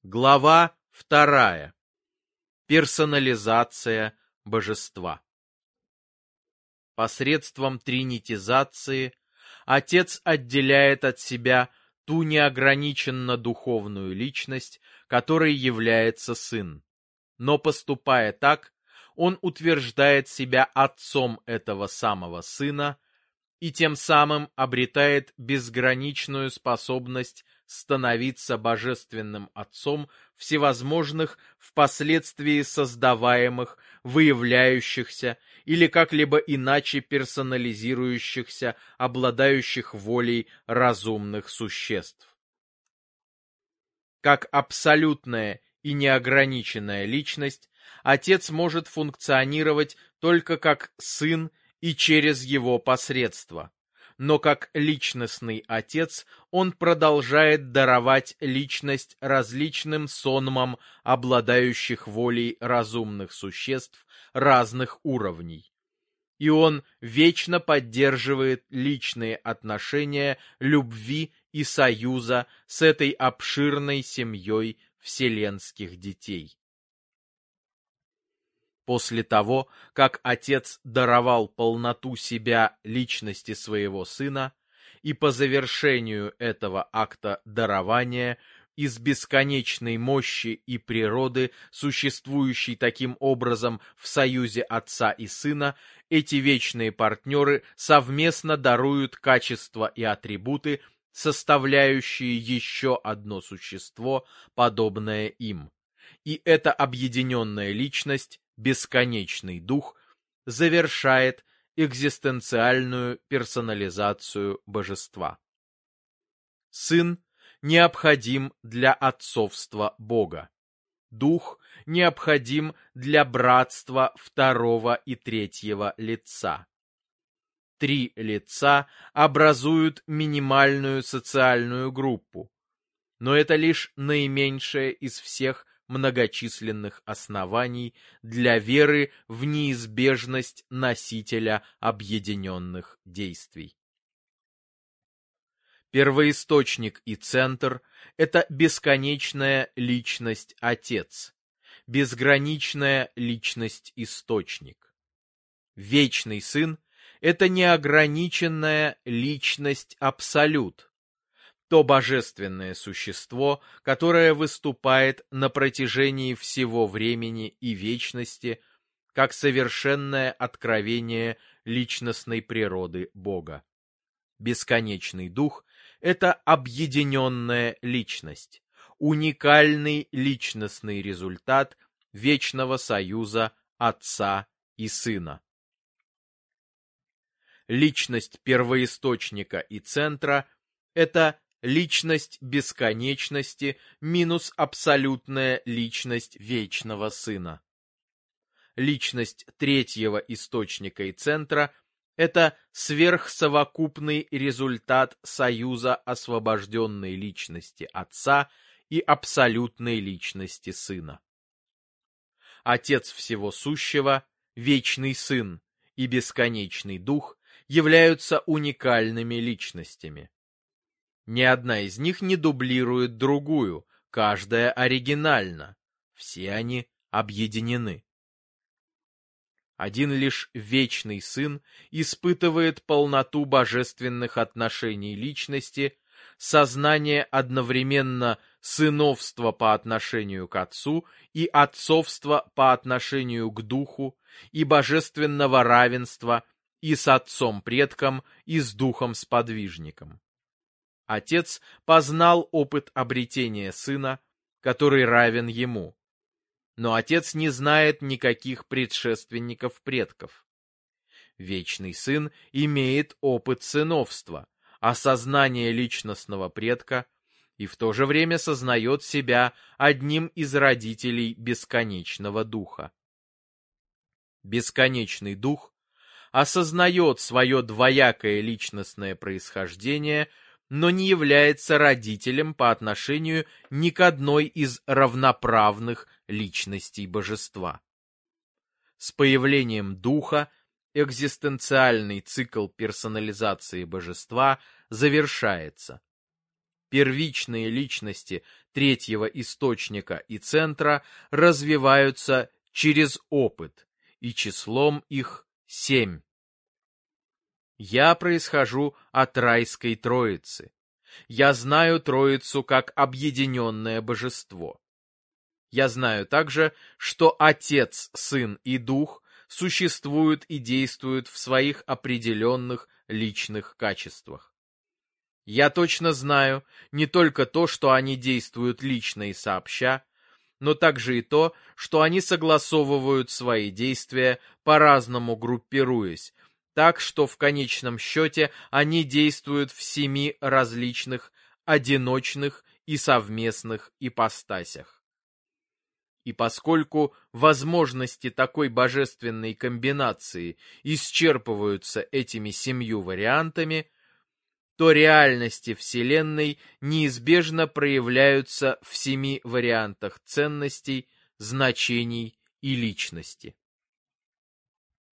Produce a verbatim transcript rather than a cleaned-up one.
Глава вторая. Персонализация божества. Посредством тринитизации Отец отделяет от себя ту неограниченно духовную личность, которой является Сын. Но поступая так, Он утверждает себя Отцом этого самого Сына и тем самым обретает безграничную способность становиться божественным Отцом всевозможных впоследствии создаваемых, выявляющихся или как-либо иначе персонализирующихся, обладающих волей разумных существ. Как абсолютная и неограниченная личность, Отец может функционировать только как Сын и через его посредство. Но как личностный Отец Он продолжает даровать личность различным сонмам, обладающих волей разумных существ разных уровней. И Он вечно поддерживает личные отношения любви и союза с этой обширной семьей вселенских детей. После того, как Отец даровал полноту себя личности своего Сына, и по завершению этого акта дарования из бесконечной мощи и природы, существующей таким образом в союзе Отца и Сына, эти вечные партнеры совместно даруют качества и атрибуты, составляющие еще одно существо, подобное им. И эта объединенная личность, бесконечный дух, завершает экзистенциальную персонализацию божества. Сын необходим для отцовства Бога. Дух необходим для братства второго и третьего лица. Три лица образуют минимальную социальную группу, но это лишь наименьшее из всех многочисленных оснований для веры в неизбежность носителя объединенных действий. Первоисточник и центр – это бесконечная личность Отец, безграничная личность Источник. Вечный Сын – это неограниченная личность Абсолют, то божественное существо, которое выступает на протяжении всего времени и вечности как совершенное откровение личностной природы Бога. Бесконечный Дух – это объединенная личность, уникальный личностный результат вечного союза Отца и Сына. Личность первоисточника и центра – это личность бесконечности минус абсолютная личность вечного Сына. Личность третьего источника и центра – это сверхсовокупный результат союза освобожденной личности Отца и абсолютной личности Сына. Отец всего сущего, вечный Сын и бесконечный Дух являются уникальными личностями. Ни одна из них не дублирует другую, каждая оригинальна, все они объединены. Один лишь вечный Сын испытывает полноту божественных отношений личности, сознание одновременно сыновства по отношению к Отцу и отцовства по отношению к Духу, и божественного равенства и с Отцом-предком, и с Духом-сподвижником. Отец познал опыт обретения Сына, который равен ему. Но Отец не знает никаких предшественников-предков. Вечный Сын имеет опыт сыновства, осознание личностного предка и в то же время сознает себя одним из родителей бесконечного Духа. Бесконечный Дух осознает свое двоякое личностное происхождение, но не является родителем по отношению ни к одной из равноправных личностей божества. С появлением Духа экзистенциальный цикл персонализации божества завершается. Первичные личности третьего источника и центра развиваются через опыт, и числом их семь. Я происхожу от райской Троицы. Я знаю Троицу как объединенное божество. Я знаю также, что Отец, Сын и Дух существуют и действуют в своих определенных личных качествах. Я точно знаю не только то, что они действуют лично и сообща, но также и то, что они согласовывают свои действия, по-разному группируясь, так что в конечном счете они действуют в семи различных, одиночных и совместных ипостасях. И поскольку возможности такой божественной комбинации исчерпываются этими семью вариантами, то реальности Вселенной неизбежно проявляются в семи вариантах ценностей, значений и личности.